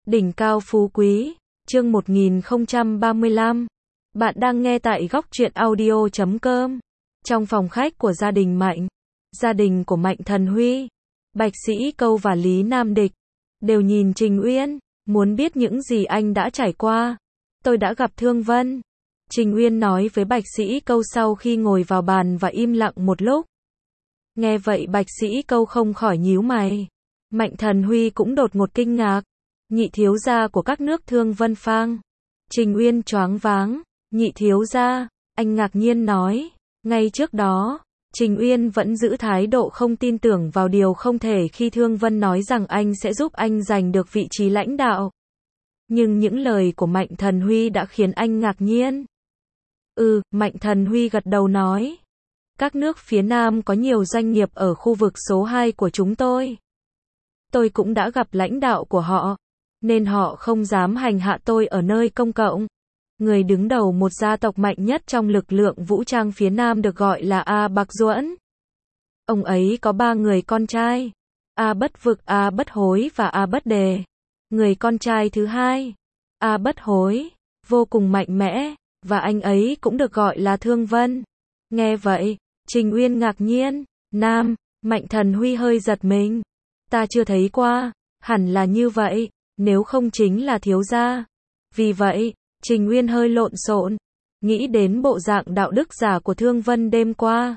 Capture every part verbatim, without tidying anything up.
Đỉnh cao phú quý, chương một nghìn không trăm ba mươi lăm. Bạn đang nghe tại góc truyện audio chấm com. Trong phòng khách của gia đình Mạnh, gia đình của Mạnh Thần Huy, Bạch Sĩ Câu và Lý Nam Địch đều nhìn Trình Uyên, muốn biết những gì anh đã trải qua. Tôi đã gặp Thương Vân, Trình Uyên nói với Bạch Sĩ Câu sau khi ngồi vào bàn và im lặng một lúc. Nghe vậy Bạch Sĩ Câu không khỏi nhíu mày. Mạnh Thần Huy cũng đột ngột kinh ngạc. Nhị thiếu gia của các nước Thương Vân Phang. Trình Uyên choáng váng. Nhị thiếu gia, anh ngạc nhiên nói. Ngay trước đó, Trình Uyên vẫn giữ thái độ không tin tưởng vào điều không thể khi Thương Vân nói rằng anh sẽ giúp anh giành được vị trí lãnh đạo. Nhưng những lời của Mạnh Thần Huy đã khiến anh ngạc nhiên. Ừ, Mạnh Thần Huy gật đầu nói. Các nước phía Nam có nhiều doanh nghiệp ở khu vực số hai của chúng tôi. Tôi cũng đã gặp lãnh đạo của họ, nên họ không dám hành hạ tôi ở nơi công cộng. Người đứng đầu một gia tộc mạnh nhất trong lực lượng vũ trang phía Nam được gọi là A Bạc Duẫn. Ông ấy có ba người con trai, A Bất Vực, A Bất Hối và A Bất Đề. Người con trai thứ hai, A Bất Hối, vô cùng mạnh mẽ, và anh ấy cũng được gọi là Thương Vân. Nghe vậy, Trình Uyên ngạc nhiên. Nam, Mạnh Thần Huy hơi giật mình. Ta chưa thấy qua, hẳn là như vậy, nếu không chính là thiếu gia. Vì vậy, Trình Uyên hơi lộn xộn, nghĩ đến bộ dạng đạo đức giả của Thương Vân đêm qua.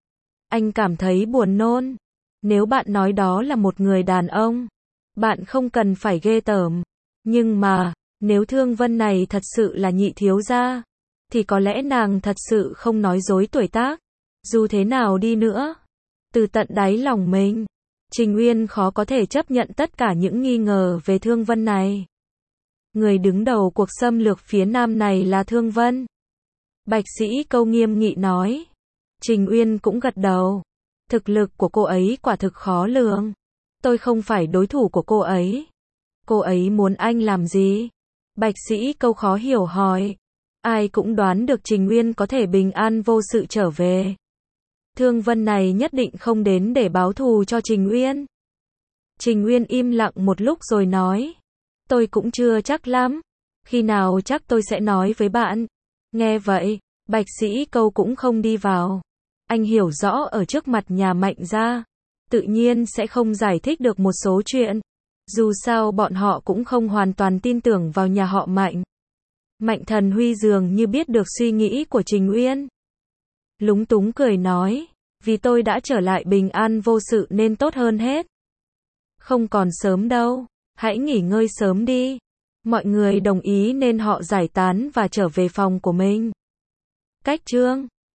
Anh cảm thấy buồn nôn. Nếu bạn nói đó là một người đàn ông, bạn không cần phải ghê tởm. Nhưng mà, nếu Thương Vân này thật sự là nhị thiếu gia, thì có lẽ nàng thật sự không nói dối tuổi tác. Dù thế nào đi nữa, từ tận đáy lòng mình, Trình Uyên khó có thể chấp nhận tất cả những nghi ngờ về Thương Vân này. Người đứng đầu cuộc xâm lược phía Nam này là Thương Vân. Bạch Sĩ Câu nghiêm nghị nói. Trình Uyên cũng gật đầu. Thực lực của cô ấy quả thực khó lường. Tôi không phải đối thủ của cô ấy. Cô ấy muốn anh làm gì? Bạch Sĩ Câu khó hiểu hỏi. Ai cũng đoán được Trình Uyên có thể bình an vô sự trở về. Thương Vân này nhất định không đến để báo thù cho Trình Uyên. Trình Uyên im lặng một lúc rồi nói. Tôi cũng chưa chắc lắm. Khi nào chắc tôi sẽ nói với bạn. Nghe vậy, Bạch Sĩ Câu cũng không đi vào. Anh hiểu rõ ở trước mặt nhà Mạnh gia, tự nhiên sẽ không giải thích được một số chuyện. Dù sao bọn họ cũng không hoàn toàn tin tưởng vào nhà họ Mạnh. Mạnh Thần Huy dường như biết được suy nghĩ của Trình Uyên. Lúng túng cười nói, vì tôi đã trở lại bình an vô sự nên tốt hơn hết. Không còn sớm đâu, hãy nghỉ ngơi sớm đi. Mọi người đồng ý nên họ giải tán và trở về phòng của mình. Cách chương